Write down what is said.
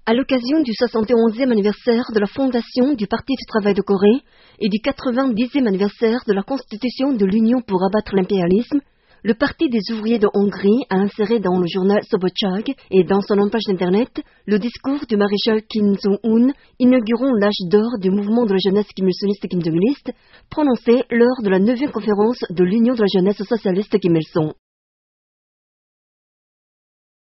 À l'occasion du 71e anniversaire de la fondation du Parti du travail de Corée et du 90e anniversaire de la constitution de l'Union pour abattre l'impérialisme, le Parti des ouvriers de Hongrie a inséré dans le journal Szabadság et dans son page d'internet le discours du maréchal Kim Jong-un inaugurant l'âge d'or du mouvement de la jeunesse kim il-sungiste kim jong-iliste, prononcé lors de la 9e conférence de l'Union de la jeunesse socialiste Kim Il-sung.